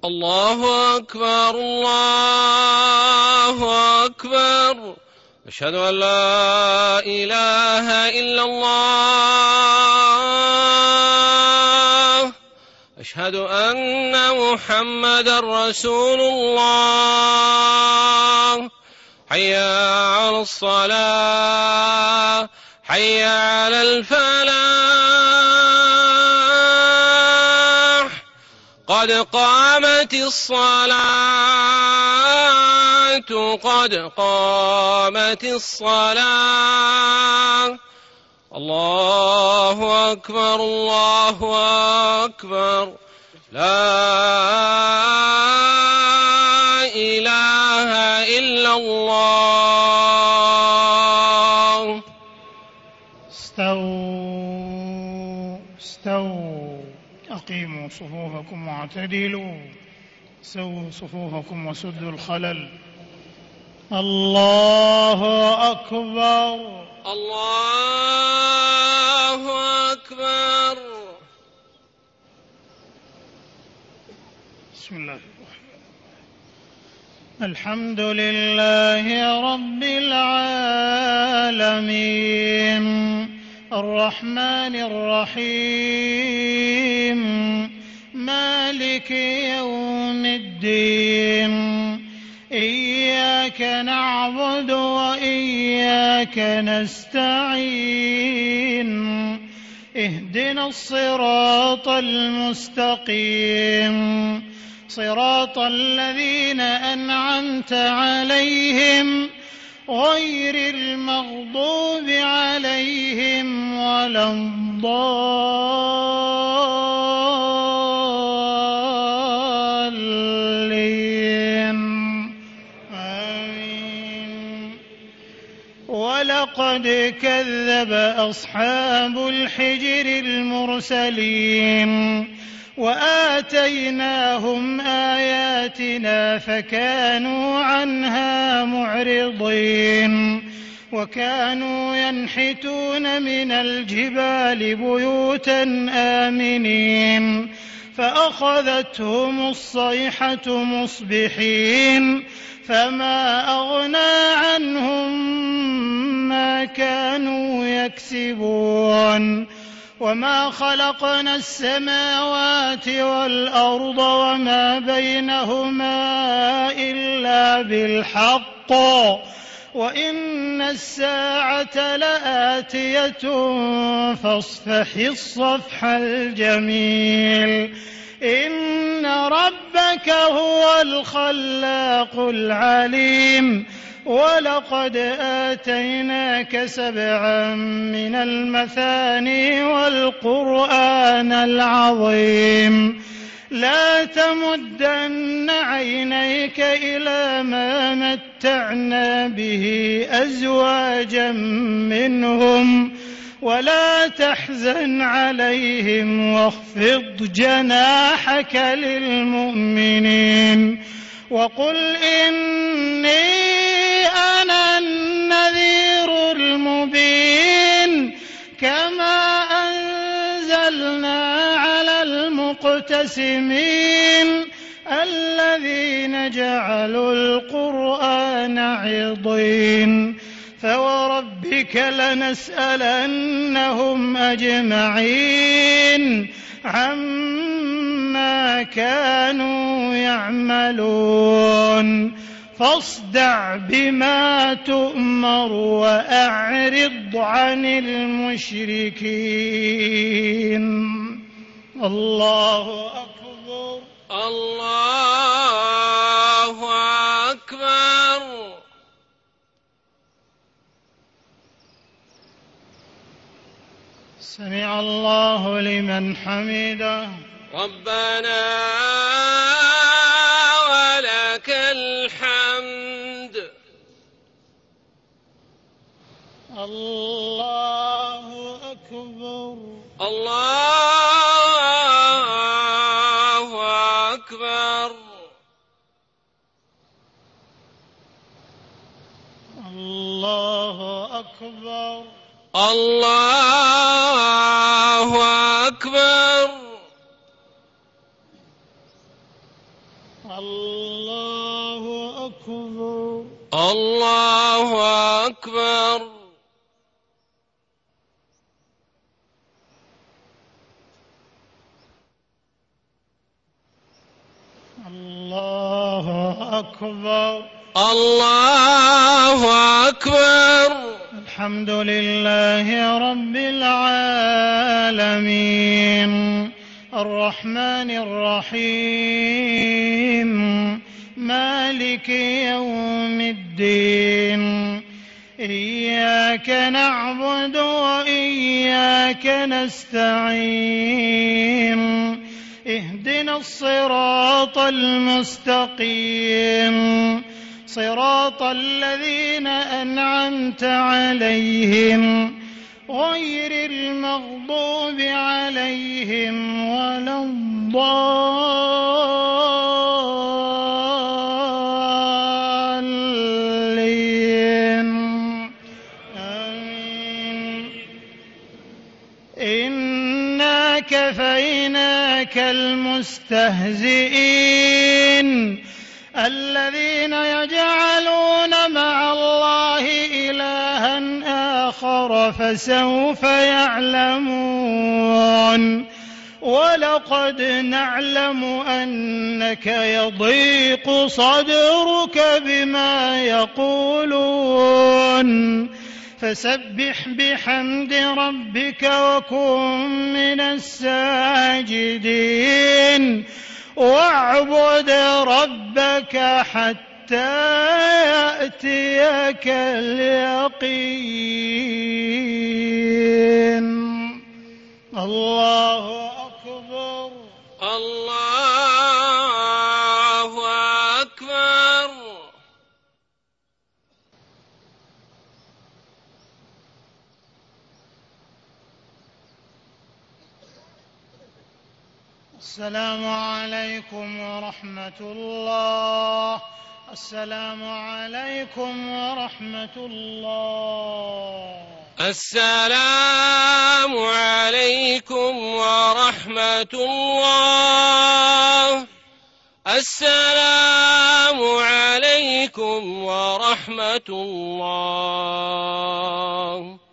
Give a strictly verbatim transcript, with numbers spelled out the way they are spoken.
الله أكبر الله أكبر. أشهد أن لا إله إلا الله. أشهد أن محمدا رسول الله. حي على الصلاة حي على الفلاح. قد قامت الصلاة قد قامت الصلاة. الله أكبر الله أكبر. لا إله إلا الله. استووا استووا أقيموا صفوفكم واعتدلوا. سووا صفوفكم وسدوا الخلل. الله أكبر الله أكبر. بسم الله الرحمن الرحيم. الحمد لله رب العالمين الرحمن الرحيم مالك يوم الدين. إياك نعبد وإياك نستعين. اهدنا الصراط المستقيم صراط الذين أنعمت عليهم غير المغضوب عليهم ولا الضالين. آمين. ولقد كذب أصحاب الحجر المرسلين وآتيناهم آياتنا فكانوا عنها معرضين. وكانوا ينحتون من الجبال بيوتا آمنين فأخذتهم الصيحة مصبحين فما أغنى عنهم ما كانوا يكسبون. وما خلقنا السماوات والأرض وما بينهما إلا بالحق وإن الساعة لآتية فاصفح الصفح الجميل. إن ربك هو الخلاق العليم. ولقد آتيناك سبعا من المثاني والقرآن العظيم. لا تمدن عينيك إلى ما متعنا به أزواجا منهم ولا تحزن عليهم واخفض جناحك للمؤمنين. وقل إني أنا النذير المبين كما أنزلنا على المقتسمين الذين جعلوا القرآن عضين. فوربك لنسألنهم أجمعين عما كانوا يعملون. فاصدع بما تؤمر وأعرض عن المشركين. الله أكبر الله أكبر. سمع الله لمن حمده. ربنا ولك الحمد. الله أكبر الله أكبر. الله أكبر الله أكبر. أكبر الله أكبر. الحمد لله رب العالمين الرحمن الرحيم مالك يوم الدين إياك نعبد وإياك نستعين اهدنا الصراط المستقيم صراط الذين أنعمت عليهم غير المغضوب عليهم ولا الضالين آمين. إنا كفيناك المستهزئين الذين يجعلون مع الله إلها آخر فسوف يعلمون ولقد نعلم أنك يضيق صدرك بما يقولون فسبح بحمد ربك وكن من الساجدين واعبد ربك حتى يأتيك اليقين. الله أكبر الله أكبر. السلام عليكم ورحمة الله. السلام عليكم ورحمة الله. السلام عليكم ورحمة الله. السلام عليكم ورحمة الله.